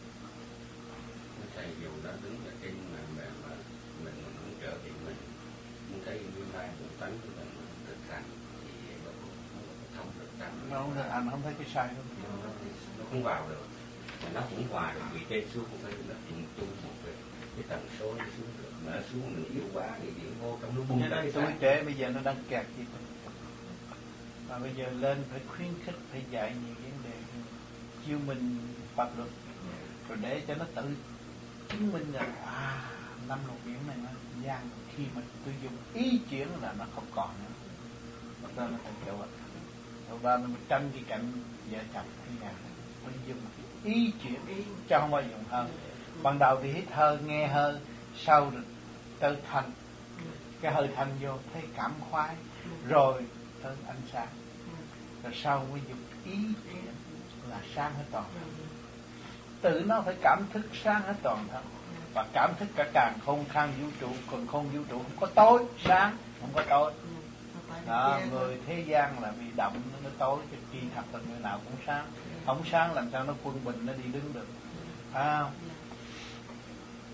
Thầy dù đã đứng ở trên mà, mà, mà mình muốn trở thì mình muốn thấy nguyên lai của tánh của mình thực hành thì nó không thông được tánh. Nó không thực hành, không thấy cái sai đâu. Nó, nó không vào được, mà nó cũng hòa được, vì trên xuống không phải nó trùng tu một cái, cái tần số nó xuống được, mà nó xuống mình yếu quá thì điện vô trong nó bung ra cái tuổi trẻ bây giờ nó đang kẹt gì mình. Mà bây giờ lên phải khuyến khích, phải dạy nhiều vấn đề, chiêu minh pháp luật, rồi để cho nó tự chứng minh rằng à năm luật điển này nó gian, khi mà tôi dùng ý chuyển là nó không còn nữa, mà ta nó thành kiểu vậy. Rồi ba nó tranh cái cạnh vợ chồng hay nhà phải dùng cái ý chuyển, ý cho không bao dùng hơn. Ban đầu thì hít hơi, nghe hơi, sau rồi tới thanh, cái hơi thanh vô thấy cảm khoái, rồi tới ánh sáng, rồi sau mới dùng ý chuyển là sáng hết toàn thân. Tự nó phải cảm thức sáng hết toàn thân, và cảm thức cả càn khôn khang vũ trụ. Còn không vũ trụ không có tối, sáng không có tối. Đó, người thế gian là bị động nó tối, chứ khi thật là người nào cũng sáng. Không sáng làm sao nó quân bình, nó đi đứng được, phải không?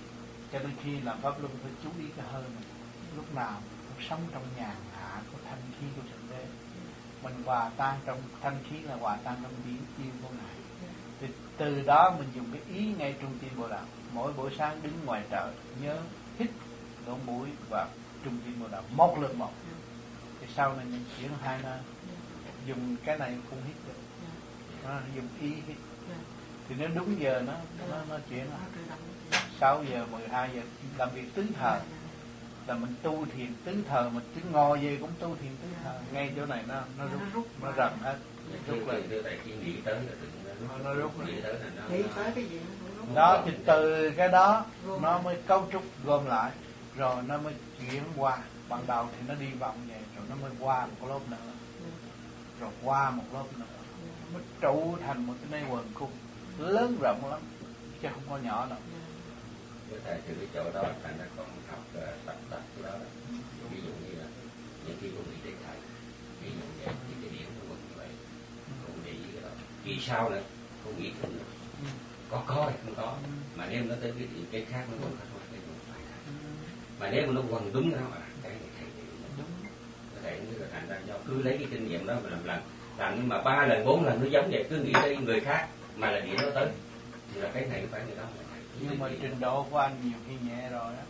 Cho nên khi làm pháp luân phải chú ý cái hơi mình. Lúc nào cũng sống trong nhàn hạ của thanh khí của Thượng Đế. Mình hòa tan trong thanh khí là hòa tan trong biến chiêu của Ngài. Thì từ đó mình dùng cái ý ngay trung tim Bồ Đạo. Mỗi buổi sáng đứng ngoài trời nhớ hít lỗ mũi và trung tim Bồ Đạo một lượt một. Thì sau này mình chuyển hai nơi, dùng cái này cũng hít được, nó dùng ý hít. Thì nếu đúng giờ nó nó nó chuyển sáu giờ mười hai giờ làm việc tứ thời là mình tu thiền tứ thời, mình cứ ngồi về cũng tu thiền tứ thời. Ngay chỗ này nó nó rút nó rần hết, rút lại nó rút nghĩ tới cái gì đó. Thì từ cái đó nó mới cấu trúc gom lại rồi nó mới chuyển qua. Ban đầu thì nó đi vòng vậy rồi nó mới qua một lớp nữa, rồi qua một lớp nữa, nó mới trụ thành một cái nơi quần cung lớn rộng lắm chứ không có nhỏ đâu. Với thầy từ cái chỗ đó thành ra còn học tập tập cái đó, ví dụ như là những khi con nghĩ đến thầy, ví dụ vậy những cái điểm của mình như vậy, con để ý cái đó. Vì sao nữa? Con nghĩ thêm nữa. Có có hay không có, mà nếu nó tới cái cái khác nó còn khác, cái nó phải khác. Mà nếu nó còn đúng đó mà cái này thầy thì đúng, thầy cũng là thành ra do cứ lấy cái kinh nghiệm đó mà làm lần, làm nhưng mà ba lần bốn lần nó giống vậy, cứ nghĩ tới người khác mà là điểm nó tới, thì là cái này nó phải người đó. Nhưng mà trình độ của anh nhiều khi nhẹ rồi á,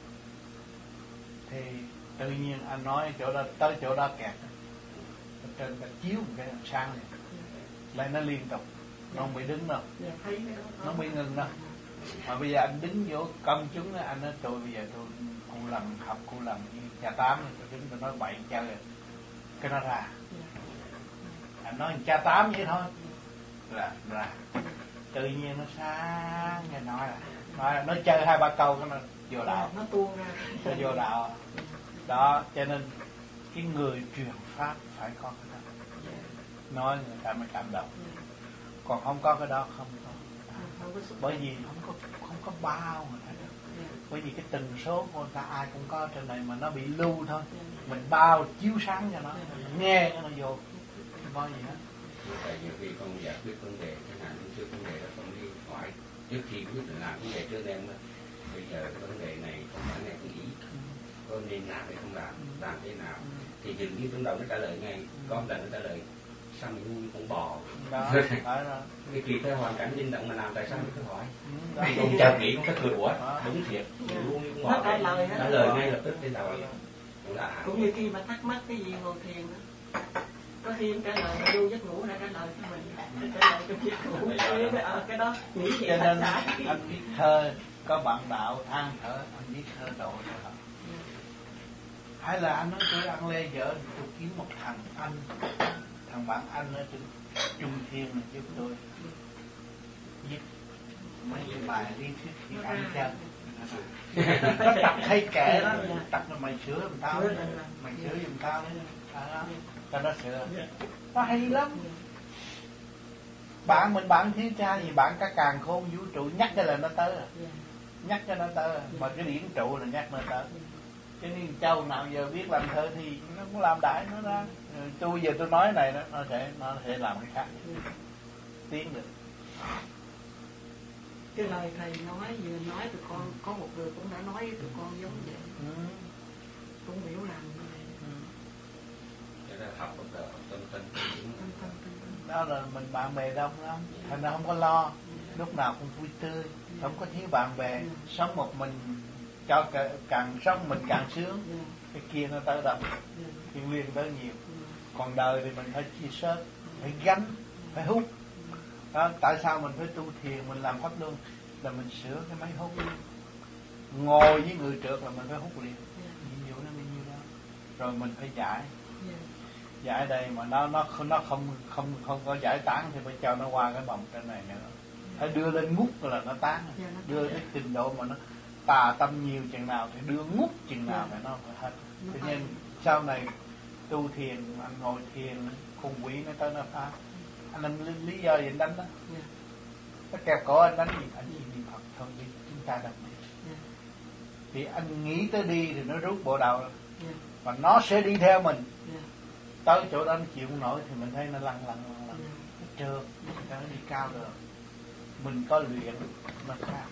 thì tự nhiên anh nói chỗ đó tới chỗ đó kẹt, trên cái chiếu một cái sang này, lại nó liên tục, nó không bị đứng đâu, nó bị ngừng đâu. Mà bây giờ anh đứng vô công chúng đó, anh nói tôi bây giờ tôi cu lần học cu lần như cha tám, tôi đứng tôi nói bậy chơi rồi, cái nó ra, anh nói cha tám vậy thôi, là ra. Tự nhiên nó sáng nghe nói là nói, nó chơi hai ba câu cái nó vô đạo, nó tuôn ra, nó vô đạo đó. Cho nên cái người truyền pháp phải có cái đó, nói người ta mới cảm động, còn không có cái đó không có. Bởi vì không có không có bao người ta được. Bởi vì cái tần số của người ta ai cũng có trên này mà nó bị lưu thôi, mình bao chiếu sáng cho nó, nghe nó vô không có gì hết. Tại nhiều khi con giải quyết vấn đề chẳng hạn như trước vấn đề đó con đi hỏi trước khi quyết định làm vấn đề trước em đó, bây giờ cái vấn đề này không phải nghe cái ý, con nên làm hay không làm, làm thế nào, thì dường như trong đầu nó trả lời ngay, có lần nó trả lời sao mình nuôi con bò đó, đó. Cái kỳ tới hoàn cảnh linh động mà làm tại sao mình cứ hỏi, con chợt nghĩ con cái cười ủa đúng thiệt, nuôi con bò trả lời trả lời ngay lập tức trên đầu. Cũng như khi mà thắc mắc cái gì ngồi thiền đó, có khi em trả lời mà vô giấc ngủ đã trả lời cho mình, trả lời trong giấc ngủ ở cái đó nghĩ vậy. Cho nên anh viết thơ, có bạn đạo than thở, anh viết thơ độ cho họ. Hay là anh nói tôi ăn lê vợ, tôi kiếm một thằng anh, thằng bạn anh ở trên Trung Thiên mà giúp tôi viết mấy cái bài lý thuyết khi ăn chân. Nó tập hay kệ đó, tập là mày sửa giùm tao, mày sửa giùm tao đó, cho nó sửa. Nó hay lắm. Bạn mình bạn thiếu cha gì bạn cả càng khôn vũ trụ nhắc cái là nó tới à. Nhắc cho nó tới, mà cái điển trụ là nhắc nó tới. Cho nên Châu nào giờ biết làm thơ thì nó cũng làm đại nó ra. Tôi giờ tôi nói này đó, nó sẽ nó sẽ làm cái khác, tiến được. Cái lời thầy nói vừa nói tụi con có một người cũng đã nói với tụi con giống vậy, ừ. Cũng hiểu làm như vậy. Ừ. Cái đó học một đời tâm tinh. Đó là mình bạn bè đông lắm, thành ra không có lo, lúc nào cũng vui tươi, không có thiếu bạn bè, sống một mình cho càng sống mình càng sướng, cái kia nó tới đâu, cái nguyên tới nhiều. Còn đời thì mình phải chia sớt, phải gánh, phải hút. Đó, tại sao mình phải tu thiền, mình làm pháp luân là mình sửa cái máy hút. Ngồi với người trượt là mình phải hút liền, nhiệm vụ nó bao nhiêu đó, rồi mình phải giải. Giải đây mà nó nó nó không không không có giải tán thì phải cho nó qua cái vòng trên này nữa, phải đưa lên ngút là nó tán, đưa cái trình độ mà nó tà tâm nhiều chừng nào thì đưa ngút chừng nào thì nó phải hết. Cho nên sau này tu thiền, anh ngồi thiền khùng quỷ nó tới nó phá, anh làm lý, lý do gì anh đánh đó, nó kẹp cổ anh đánh gì, anh chỉ niệm Phật thôi đi, chúng ta đập đi. Thì anh nghĩ tới đi thì nó rút bộ đầu, và nó sẽ đi theo mình. Tới chỗ đó nó chịu không nổi thì mình thấy nó lăn lăn lăn lăn, nó trơn, nó đi cao được. Mình có luyện nó khác.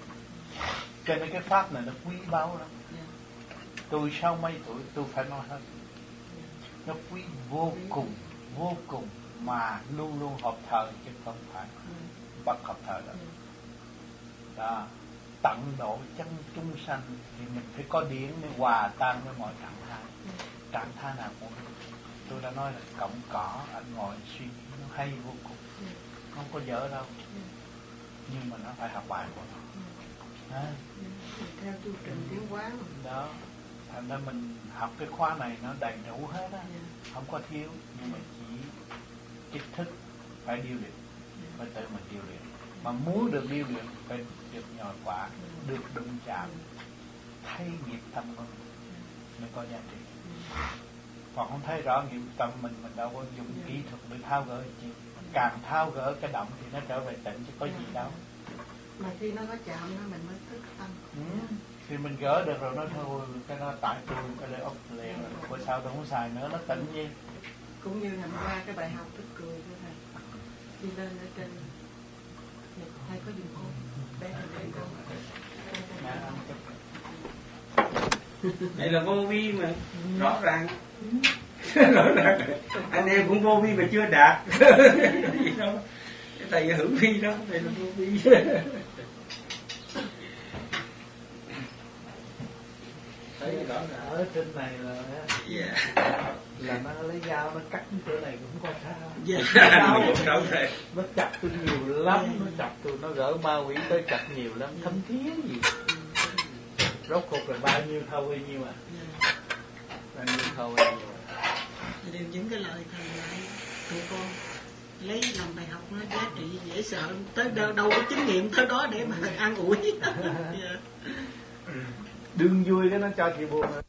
Cho nên cái pháp này nó quý báu lắm. Tôi sau mấy tuổi tôi phải nói hết. Nó quý vô cùng, vô cùng, mà luôn luôn hợp thời chứ không phải bất hợp thời đâu. Đó, tận độ chân chúng sanh thì mình phải có điển để hòa tan với mọi trạng thái. Trạng thái nào cũng tôi đã nói là cọng cỏ, anh ngồi suy nghĩ nó hay vô cùng, không có dở đâu, nhưng mà nó phải học bài của nó. À, theo chu trình tiến hóa đó, thành ra mình học cái khóa này nó đầy đủ hết á, không có thiếu, nhưng mà chỉ cái thức phải điêu luyện, phải tự mình điêu luyện. Mà muốn được điêu luyện phải được nhồi quả, được đụng chạm, thấy nghiệp tâm mình mới có giá trị. Còn không thấy rõ nghiệp tâm mình, mình đâu có dùng kỹ thuật để tháo gỡ gì. Càng tháo gỡ cái động thì nó trở về tịnh chứ có gì đâu. Mà khi nó có chạm nó mình mới thức tâm. Ừ. Thì mình gỡ được rồi nó thôi, cái nó tại tôi, cái đây ốc liền rồi, bữa sau tôi không xài nữa, nó tịnh gì. Cũng như ngày qua cái bài học tức cười của thầy, đi lên ở trên thầy có dùng không? Đây là đây không? Đây là vô vi mà, rõ ràng. Rõ ràng. Anh em cũng vô vi mà chưa đạt. Gì đâu. Cái thầy hữu vi đó, đây là vô vi. Thấy rõ ràng ở trên này là yeah. là nó lấy dao nó cắt cái chỗ này cũng có sao. Yeah. Nó chặt tôi nhiều lắm, nó chặt tôi, nó gỡ ma quỷ tới chặt nhiều lắm, thấm thía gì. Rốt cuộc là bao nhiêu thâu bao nhiêu à? Bao nhiêu thâu bao nhiêu à? Đều những cái lời thầy dạy tụi con lấy làm bài học nó giá trị dễ sợ, tới đâu, đâu có chứng nghiệm tới đó để mà an ủi. Yeah. Đương vui cái nó cho chị buồn.